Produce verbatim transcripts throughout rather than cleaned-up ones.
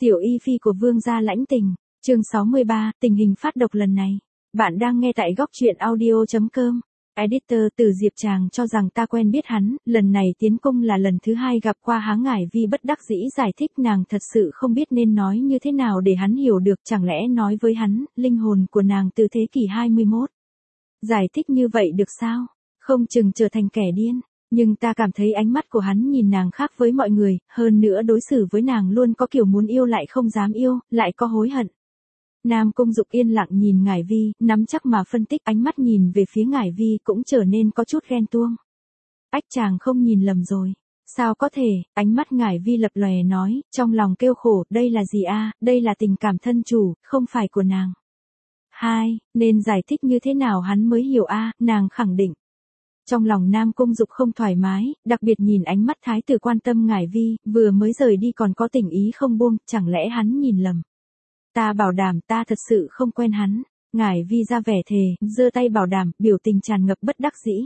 Tiểu y phi của vương gia lãnh tình, chương sáu mươi ba, tình hình phát độc lần này. Bạn đang nghe tại góc truyện audio.com. Editor Từ Diệp Tràng cho rằng ta quen biết hắn, lần này tiến cung là lần thứ hai gặp qua Há Ngải Vi bất đắc dĩ giải thích nàng thật sự không biết nên nói như thế nào để hắn hiểu được, chẳng lẽ nói với hắn, linh hồn của nàng từ thế kỷ hai mươi mốt. Giải thích như vậy được sao? Không chừng trở thành kẻ điên. Nhưng ta cảm thấy ánh mắt của hắn nhìn nàng khác với mọi người, hơn nữa đối xử với nàng luôn có kiểu muốn yêu lại không dám yêu, lại có hối hận. Nam Cung Dục yên lặng nhìn Ngải Vi, nắm chắc mà phân tích, ánh mắt nhìn về phía Ngải Vi cũng trở nên có chút ghen tuông. Ách, chàng không nhìn lầm rồi. Sao có thể? Ánh mắt Ngải Vi lập lòe nói, trong lòng kêu khổ, đây là gì a? Đây là tình cảm thân chủ, không phải của nàng. Hai, nên giải thích như thế nào hắn mới hiểu a? Nàng khẳng định. Trong lòng Nam Cung Dục không thoải mái, đặc biệt nhìn ánh mắt thái tử quan tâm Ngải Vi, vừa mới rời đi còn có tình ý không buông, chẳng lẽ hắn nhìn lầm. Ta bảo đảm ta thật sự không quen hắn. Ngải Vi ra vẻ thề, giơ tay bảo đảm, biểu tình tràn ngập bất đắc dĩ.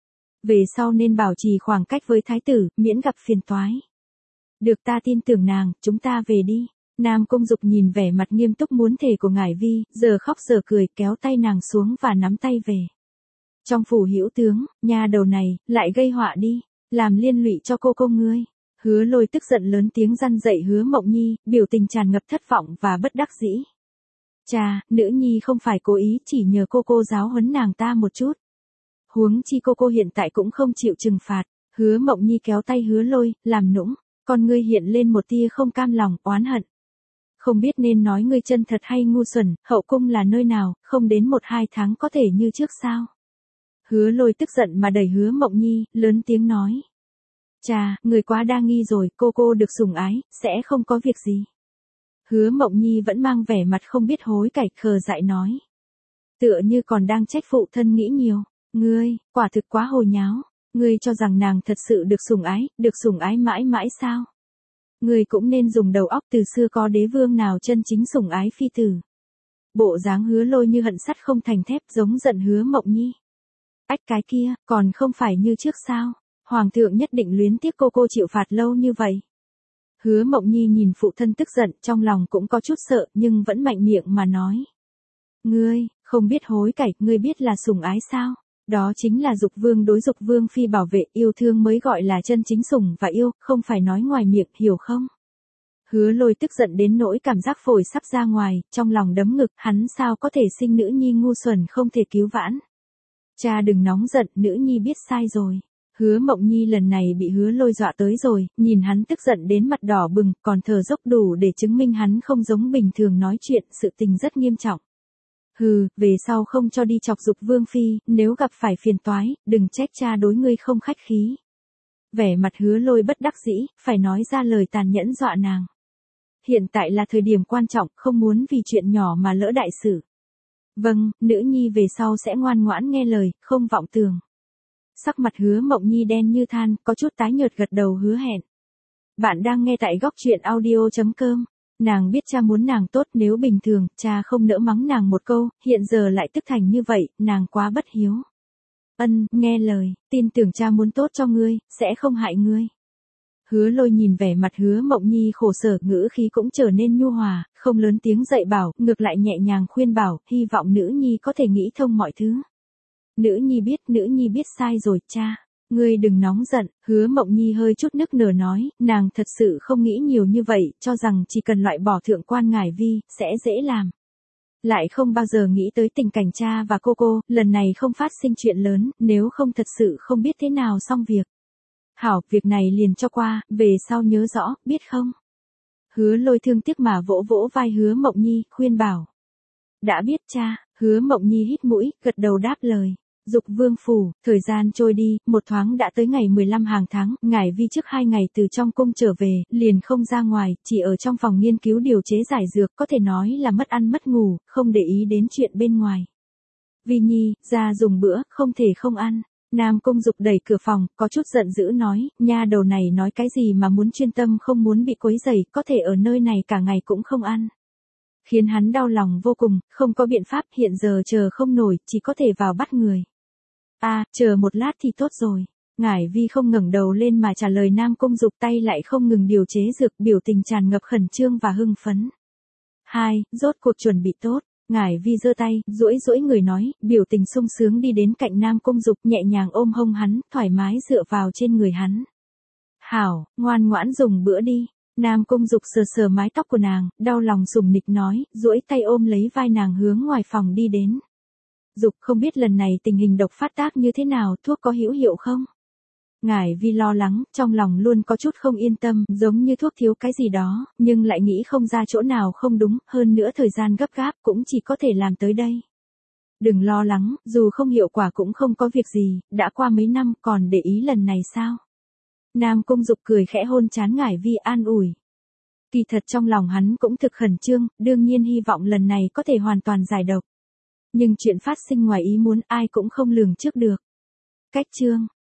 Về sau nên bảo trì khoảng cách với thái tử, miễn gặp phiền toái. Được, ta tin tưởng nàng, chúng ta về đi. Nam Cung Dục nhìn vẻ mặt nghiêm túc muốn thề của Ngải Vi, giờ khóc giờ cười, kéo tay nàng xuống và nắm tay về. Trong phủ hữu tướng, nha đầu này, lại gây họa đi, làm liên lụy cho cô cô ngươi. Hứa Lôi tức giận lớn tiếng răn dạy Hứa Mộng Nhi, biểu tình tràn ngập thất vọng và bất đắc dĩ. Chà, nữ nhi không phải cố ý, chỉ nhờ cô cô giáo huấn nàng ta một chút. Huống chi cô cô hiện tại cũng không chịu trừng phạt. Hứa Mộng Nhi kéo tay Hứa Lôi, làm nũng, con ngươi hiện lên một tia không cam lòng, oán hận. Không biết nên nói ngươi chân thật hay ngu xuẩn, hậu cung là nơi nào, không đến một hai tháng có thể như trước sao? Hứa Lôi tức giận mà đẩy Hứa Mộng Nhi, lớn tiếng nói. Chà, người quá đa nghi rồi, cô cô được sủng ái, sẽ không có việc gì. Hứa Mộng Nhi vẫn mang vẻ mặt không biết hối cải, khờ dại nói. Tựa như còn đang trách phụ thân nghĩ nhiều. Ngươi, quả thực quá hồ nháo. Ngươi cho rằng nàng thật sự được sủng ái, được sủng ái mãi mãi sao? Ngươi cũng nên dùng đầu óc, từ xưa có đế vương nào chân chính sủng ái phi tử. Bộ dáng Hứa Lôi như hận sắt không thành thép, giống giận Hứa Mộng Nhi. Ách, cái kia, còn không phải như trước sao? Hoàng thượng nhất định luyến tiếc cô cô chịu phạt lâu như vậy. Hứa Mộng Nhi nhìn phụ thân tức giận, trong lòng cũng có chút sợ, nhưng vẫn mạnh miệng mà nói. Ngươi, không biết hối cải, ngươi biết là sủng ái sao? Đó chính là Dục Vương đối Dục Vương phi bảo vệ, yêu thương mới gọi là chân chính sủng và yêu, không phải nói ngoài miệng, hiểu không? Hứa Lôi tức giận đến nỗi cảm giác phổi sắp ra ngoài, trong lòng đấm ngực, hắn sao có thể sinh nữ nhi ngu xuẩn không thể cứu vãn. Cha đừng nóng giận, nữ nhi biết sai rồi. Hứa Mộng Nhi lần này bị Hứa Lôi dọa tới rồi, nhìn hắn tức giận đến mặt đỏ bừng, còn thở dốc đủ để chứng minh hắn không giống bình thường nói chuyện, sự tình rất nghiêm trọng. Hừ, về sau không cho đi chọc Dục Vương phi, nếu gặp phải phiền toái, đừng trách cha đối ngươi không khách khí. Vẻ mặt Hứa Lôi bất đắc dĩ, phải nói ra lời tàn nhẫn dọa nàng. Hiện tại là thời điểm quan trọng, không muốn vì chuyện nhỏ mà lỡ đại sự. Vâng, nữ nhi về sau sẽ ngoan ngoãn nghe lời, không vọng tưởng. Sắc mặt Hứa Mộng Nhi đen như than, có chút tái nhợt gật đầu hứa hẹn. Bạn đang nghe tại góc truyện audio.com. Nàng biết cha muốn nàng tốt, nếu bình thường, cha không nỡ mắng nàng một câu, hiện giờ lại tức thành như vậy, nàng quá bất hiếu. Ân, nghe lời, tin tưởng cha muốn tốt cho ngươi, sẽ không hại ngươi. Hứa Lôi nhìn vẻ mặt Hứa Mộng Nhi khổ sở, ngữ khí cũng trở nên nhu hòa, không lớn tiếng dạy bảo, ngược lại nhẹ nhàng khuyên bảo, hy vọng nữ nhi có thể nghĩ thông mọi thứ. Nữ nhi biết, nữ nhi biết sai rồi, cha. Ngươi đừng nóng giận. Hứa Mộng Nhi hơi chút nức nở nói, nàng thật sự không nghĩ nhiều như vậy, cho rằng chỉ cần loại bỏ thượng quan Ngải Vi, sẽ dễ làm. Lại không bao giờ nghĩ tới tình cảnh cha và cô cô, lần này không phát sinh chuyện lớn, nếu không thật sự không biết thế nào xong việc. Hảo, việc này liền cho qua, về sau nhớ rõ, biết không? Hứa Lôi thương tiếc mà vỗ vỗ vai Hứa Mộng Nhi, khuyên bảo. Đã biết cha. Hứa Mộng Nhi hít mũi, gật đầu đáp lời. Dục Vương phủ, thời gian trôi đi, một thoáng đã tới ngày mười lăm hàng tháng, Ngải Vi trước hai ngày từ trong cung trở về, liền không ra ngoài, chỉ ở trong phòng nghiên cứu điều chế giải dược, có thể nói là mất ăn mất ngủ, không để ý đến chuyện bên ngoài. Vi Nhi, ra dùng bữa, không thể không ăn. Nam Cung Dục đẩy cửa phòng, có chút giận dữ nói, nha đầu này nói cái gì mà muốn chuyên tâm không muốn bị quấy rầy, có thể ở nơi này cả ngày cũng không ăn. Khiến hắn đau lòng vô cùng, không có biện pháp, hiện giờ chờ không nổi, chỉ có thể vào bắt người. À, chờ một lát thì tốt rồi. Ngải Vi không ngẩng đầu lên mà trả lời Nam Cung Dục, tay lại không ngừng điều chế dược, biểu tình tràn ngập khẩn trương và hưng phấn. Hai, rốt cuộc chuẩn bị tốt. Ngải Vi giơ tay, duỗi duỗi người nói, biểu tình sung sướng đi đến cạnh Nam Cung Dục, nhẹ nhàng ôm hông hắn, thoải mái dựa vào trên người hắn. Hảo, ngoan ngoãn dùng bữa đi. Nam Cung Dục sờ sờ mái tóc của nàng, đau lòng sủng nịch nói, duỗi tay ôm lấy vai nàng hướng ngoài phòng đi đến. Dục, không biết lần này tình hình độc phát tác như thế nào, thuốc có hữu hiệu không? Ngải Vi lo lắng, trong lòng luôn có chút không yên tâm, giống như thuốc thiếu cái gì đó, nhưng lại nghĩ không ra chỗ nào không đúng, hơn nữa thời gian gấp gáp cũng chỉ có thể làm tới đây. Đừng lo lắng, dù không hiệu quả cũng không có việc gì, đã qua mấy năm còn để ý lần này sao? Nam Cung Dục cười khẽ hôn trán Ngải Vi an ủi. Kỳ thật trong lòng hắn cũng thực khẩn trương, đương nhiên hy vọng lần này có thể hoàn toàn giải độc. Nhưng chuyện phát sinh ngoài ý muốn ai cũng không lường trước được. Cách chương